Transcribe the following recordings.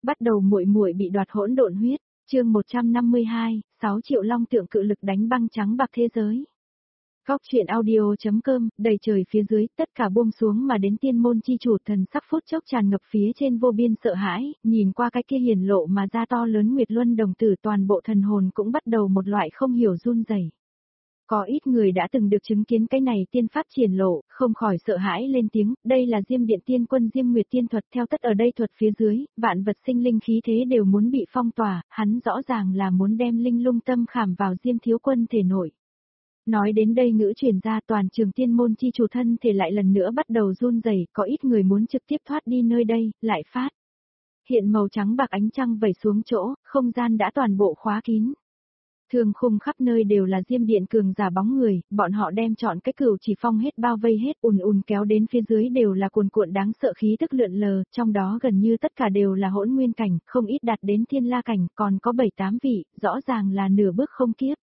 Bắt đầu muội muội bị đoạt hỗn độn huyết, chương 152, 6 triệu long tượng cự lực đánh băng trắng bạc thế giới. Góc chuyện audio.com, đầy trời phía dưới, tất cả buông xuống mà đến tiên môn chi chủ thần sắc phút chốc tràn ngập phía trên vô biên sợ hãi, nhìn qua cái kia hiển lộ mà ra to lớn Nguyệt Luân đồng tử toàn bộ thần hồn cũng bắt đầu một loại không hiểu run rẩy. Có ít người đã từng được chứng kiến cái này tiên pháp triển lộ, không khỏi sợ hãi lên tiếng, đây là Diêm Điện Tiên Quân Diêm Nguyệt Tiên thuật theo tất ở đây thuật phía dưới, vạn vật sinh linh khí thế đều muốn bị phong tỏa, hắn rõ ràng là muốn đem linh lung tâm khảm vào Diêm Thiếu Quân thể nội. Nói đến đây ngữ truyền ra toàn trường tiên môn chi chủ thân thể lại lần nữa bắt đầu run rẩy, có ít người muốn trực tiếp thoát đi nơi đây, lại phát. Hiện màu trắng bạc ánh trăng vẩy xuống chỗ, không gian đã toàn bộ khóa kín. Thường khung khắp nơi đều là Diêm Điện cường giả bóng người, bọn họ đem chọn cái cửu chỉ phong hết bao vây hết ùn kéo đến phía dưới đều là cuồn cuộn đáng sợ khí tức lượn lờ, trong đó gần như tất cả đều là hỗn nguyên cảnh, không ít đạt đến thiên la cảnh, còn có 7-8 vị, rõ ràng là nửa bước không kiếp.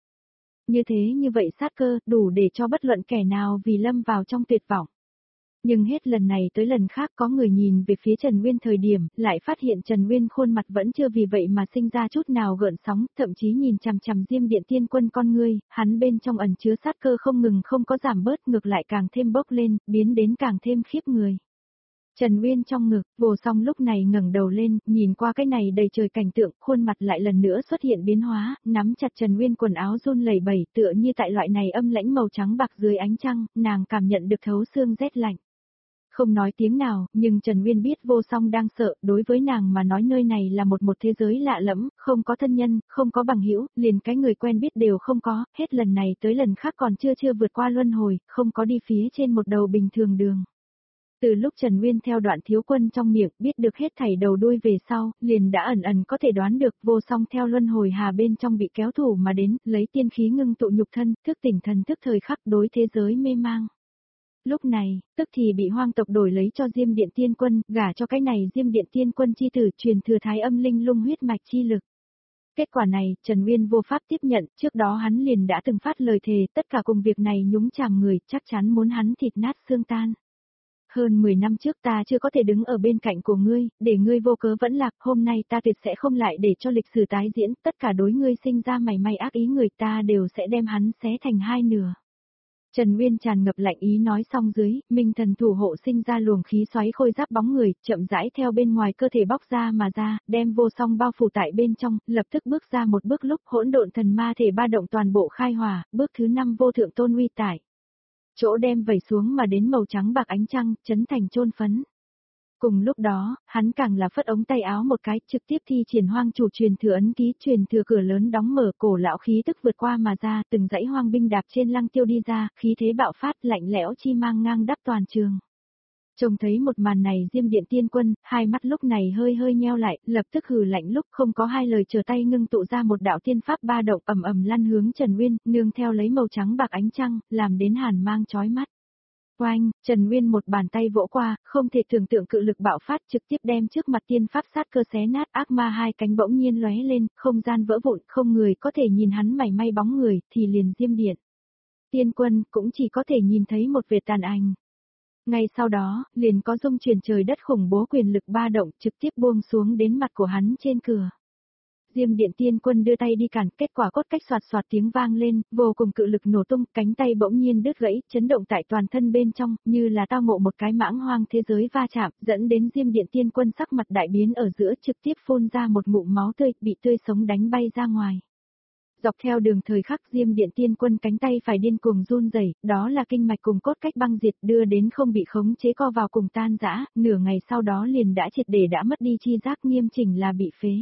Như vậy sát cơ, đủ để cho bất luận kẻ nào vì lâm vào trong tuyệt vọng. Nhưng hết lần này tới lần khác có người nhìn về phía Trần Nguyên thời điểm, lại phát hiện Trần Nguyên khuôn mặt vẫn chưa vì vậy mà sinh ra chút nào gợn sóng, thậm chí nhìn chằm chằm Diêm Điện Tiên Quân con ngươi, hắn bên trong ẩn chứa sát cơ không ngừng không có giảm bớt, ngược lại càng thêm bốc lên, biến đến càng thêm khiếp người. Trần Nguyên trong ngực, Vô Song lúc này ngẩng đầu lên, nhìn qua cái này đầy trời cảnh tượng, khuôn mặt lại lần nữa xuất hiện biến hóa, nắm chặt Trần Nguyên quần áo run lẩy bẩy, tựa như tại loại này âm lãnh màu trắng bạc dưới ánh trăng, nàng cảm nhận được thấu xương rét lạnh. Không nói tiếng nào, nhưng Trần Nguyên biết Vô Song đang sợ, đối với nàng mà nói nơi này là một thế giới lạ lẫm, không có thân nhân, không có bằng hữu, liền cái người quen biết đều không có, hết lần này tới lần khác còn chưa vượt qua luân hồi, không có đi phía trên một đầu bình thường đường. Từ lúc Trần Nguyên theo Đoạn Thiếu Quân trong miệng biết được hết thảy đầu đuôi về sau, liền đã ẩn có thể đoán được Vô Song theo luân hồi hà bên trong bị kéo thủ mà đến, lấy tiên khí ngưng tụ nhục thân, thức tỉnh thần thức thời khắc đối thế giới mê mang. Lúc này, tức thì bị hoang tộc đổi lấy cho Diêm Điện Tiên Quân, gả cho cái này Diêm Điện Tiên Quân chi tử truyền thừa thái âm linh lung huyết mạch chi lực. Kết quả này, Trần Nguyên vô pháp tiếp nhận, trước đó hắn liền đã từng phát lời thề, tất cả cùng việc này nhúng chàm người, chắc chắn muốn hắn thịt nát xương tan. Hơn 10 năm trước ta chưa có thể đứng ở bên cạnh của ngươi, để ngươi vô cớ vẫn lạc, hôm nay ta tuyệt sẽ không lại để cho lịch sử tái diễn, tất cả đối ngươi sinh ra mảy may ác ý người ta đều sẽ đem hắn xé thành hai nửa. Trần Nguyên tràn ngập lạnh ý nói xong dưới, minh thần thủ hộ sinh ra luồng khí xoáy khôi giáp bóng người, chậm rãi theo bên ngoài cơ thể bóc ra mà ra, đem Vô Song bao phủ tại bên trong, lập tức bước ra một bước lúc hỗn độn thần ma thể ba động toàn bộ khai hỏa, bước thứ 5 vô thượng tôn uy tải. Chỗ đem vẩy xuống mà đến màu trắng bạc ánh trăng, chấn thành chôn phấn. Cùng lúc đó, hắn càng là phất ống tay áo một cái, trực tiếp thi triển hoang chủ truyền thừa ấn ký, truyền thừa cửa lớn đóng mở, cổ lão khí tức vượt qua mà ra, từng dãy hoang binh đạp trên lăng tiêu đi ra, khí thế bạo phát, lạnh lẽo chi mang ngang đắp toàn trường. Trông thấy một màn này Diêm Điện Tiên Quân, hai mắt lúc này hơi nheo lại, lập tức hừ lạnh lúc không có hai lời, trở tay ngưng tụ ra một đạo tiên pháp ba động ầm lăn hướng Trần Nguyên, nương theo lấy màu trắng bạc ánh trăng, làm đến hàn mang chói mắt. Oanh, Trần Nguyên một bàn tay vỗ qua, không thể tưởng tượng cự lực bạo phát trực tiếp đem trước mặt tiên pháp sát cơ xé nát, ác ma hai cánh bỗng nhiên lóe lên, không gian vỡ vụn, không người có thể nhìn hắn mảy may bóng người, thì liền Diêm Điện Tiên Quân cũng chỉ có thể nhìn thấy một vệt tàn ảnh. Ngay sau đó, liền có rung chuyển trời đất khủng bố quyền lực ba động trực tiếp buông xuống đến mặt của hắn trên cửa. Diêm Điện Tiên Quân đưa tay đi cản, kết quả cốt cách xoạt tiếng vang lên, vô cùng cự lực nổ tung, cánh tay bỗng nhiên đứt gãy, chấn động tại toàn thân bên trong, như là tao ngộ một cái mãng hoang thế giới va chạm, dẫn đến Diêm Điện Tiên Quân sắc mặt đại biến ở giữa, trực tiếp phun ra một ngụm máu tươi, bị tươi sống đánh bay ra ngoài. Dọc theo đường thời khắc Diêm Điện Tiên Quân cánh tay phải điên cuồng run rẩy, đó là kinh mạch cùng cốt cách băng diệt, đưa đến không bị khống chế co vào cùng tan rã, nửa ngày sau đó liền đã triệt để đã mất đi chi giác, nghiêm chỉnh là bị phế.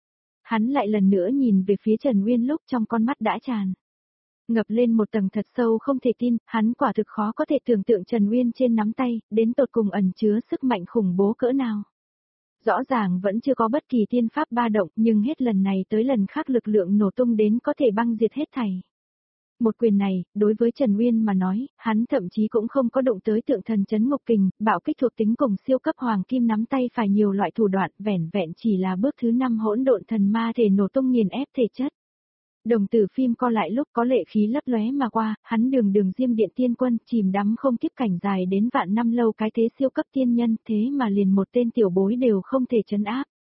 Hắn lại lần nữa nhìn về phía Trần Nguyên lúc trong con mắt đã tràn ngập lên một tầng thật sâu không thể tin, hắn quả thực khó có thể tưởng tượng Trần Nguyên trên nắm tay, đến tột cùng ẩn chứa sức mạnh khủng bố cỡ nào. Rõ ràng vẫn chưa có bất kỳ tiên pháp ba động, nhưng hết lần này tới lần khác lực lượng nổ tung đến có thể băng diệt hết thảy. Một quyền này, đối với Trần Nguyên mà nói, hắn thậm chí cũng không có động tới tượng thần chấn ngục kình, bạo kích thuộc tính cùng siêu cấp hoàng kim nắm tay phải nhiều loại thủ đoạn, vẻn vẹn chỉ là bước thứ 5 hỗn độn thần ma thể nổ tung nghiền ép thể chất. Đồng tử phim co lại lúc có lệ khí lấp lóe mà qua, hắn đường Diêm Điện Tiên Quân chìm đắm không kiếp cảnh dài đến vạn năm lâu cái thế siêu cấp tiên nhân, thế mà liền một tên tiểu bối đều không thể trấn áp.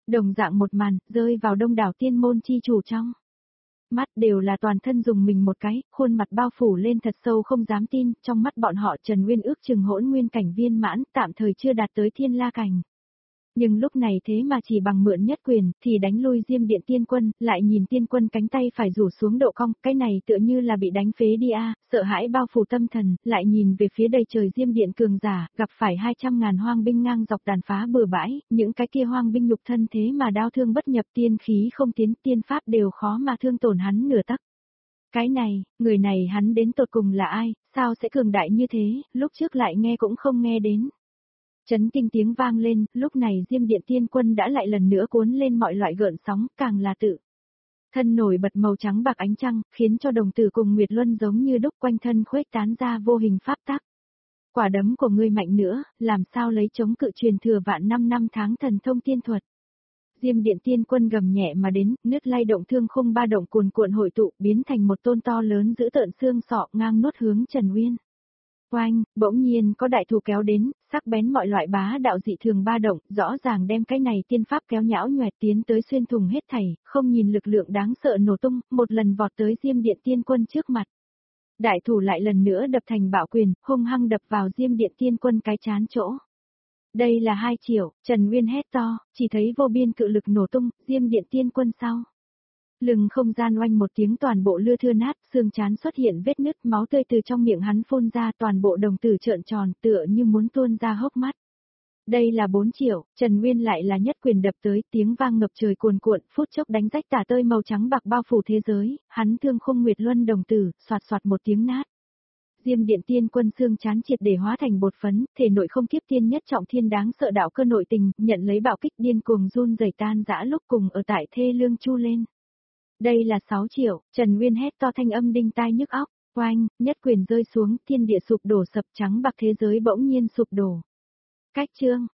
Đồng dạng một màn, rơi vào đông đảo tiên môn chi chủ trong. Mắt đều là toàn thân dùng mình một cái, khuôn mặt bao phủ lên thật sâu không dám tin, trong mắt bọn họ Trần Nguyên ước chừng hỗn nguyên cảnh viên mãn, tạm thời chưa đạt tới thiên la cảnh. Nhưng lúc này thế mà chỉ bằng mượn nhất quyền, thì đánh lui Diêm Điện Tiên Quân, lại nhìn Tiên Quân cánh tay phải rủ xuống độ cong, cái này tựa như là bị đánh phế đi a, sợ hãi bao phủ tâm thần, lại nhìn về phía đầy trời Diêm Điện cường giả, gặp phải 200.000 hoang binh ngang dọc tàn phá bừa bãi, những cái kia hoang binh nhục thân thế mà đao thương bất nhập, tiên khí không tiến, tiên pháp đều khó mà thương tổn hắn nửa tấc. Cái này, người này hắn đến tột cùng là ai, sao sẽ cường đại như thế, lúc trước lại nghe cũng không nghe đến. Chấn kinh tiếng vang lên, lúc này Diêm Điện Tiên Quân đã lại lần nữa cuốn lên mọi loại gợn sóng, càng là tự. Thân nổi bật màu trắng bạc ánh trăng, khiến cho đồng tử cùng Nguyệt Luân giống như đúc quanh thân khuếch tán ra vô hình pháp tắc. Quả đấm của ngươi mạnh nữa, làm sao lấy chống cự truyền thừa vạn 5 năm tháng thần thông tiên thuật. Diêm Điện Tiên Quân gầm nhẹ mà đến, nước lay động thương khung ba động cuồn cuộn hội tụ, biến thành một tôn to lớn giữ tợn xương sọ ngang nuốt hướng Trần Uyên. Oanh, bỗng nhiên có đại thủ kéo đến, sắc bén mọi loại bá đạo dị thường ba động, rõ ràng đem cái này tiên pháp kéo nhão nhoẹt tiến tới xuyên thùng hết thảy, không nhìn lực lượng đáng sợ nổ tung, một lần vọt tới Diêm Điện Tiên Quân trước mặt. Đại thủ lại lần nữa đập thành bạo quyền, hung hăng đập vào Diêm Điện Tiên Quân cái chán chỗ. Đây là 2 triệu, Trần Nguyên hét to, chỉ thấy vô biên cự lực nổ tung, Diêm Điện Tiên Quân sau. Lưng không gian oanh một tiếng toàn bộ lưa thưa nát, xương chán xuất hiện vết nứt, máu tươi từ trong miệng hắn phun ra, toàn bộ đồng tử trợn tròn, tựa như muốn tuôn ra hốc mắt. Đây là 4 triệu, Trần Nguyên lại là nhất quyền đập tới, tiếng vang ngập trời cuồn cuộn, phút chốc đánh rách tả tơi màu trắng bạc bao phủ thế giới, hắn thương khung Nguyệt Luân đồng tử, xoạt xoạt một tiếng nát. Diêm Điện Tiên Quân xương chán triệt để hóa thành bột phấn, thể nội không kiếp tiên nhất trọng thiên đáng sợ đạo cơ nội tình, nhận lấy bạo kích điên cuồng run rẩy tan rã lúc cùng ở tại thê lương chu lên. Đây là 6 triệu, Trần Nguyên hét to thanh âm đinh tai nhức óc, oanh, nhất quyền rơi xuống, thiên địa sụp đổ sập trắng bạc thế giới bỗng nhiên sụp đổ. Cách chương,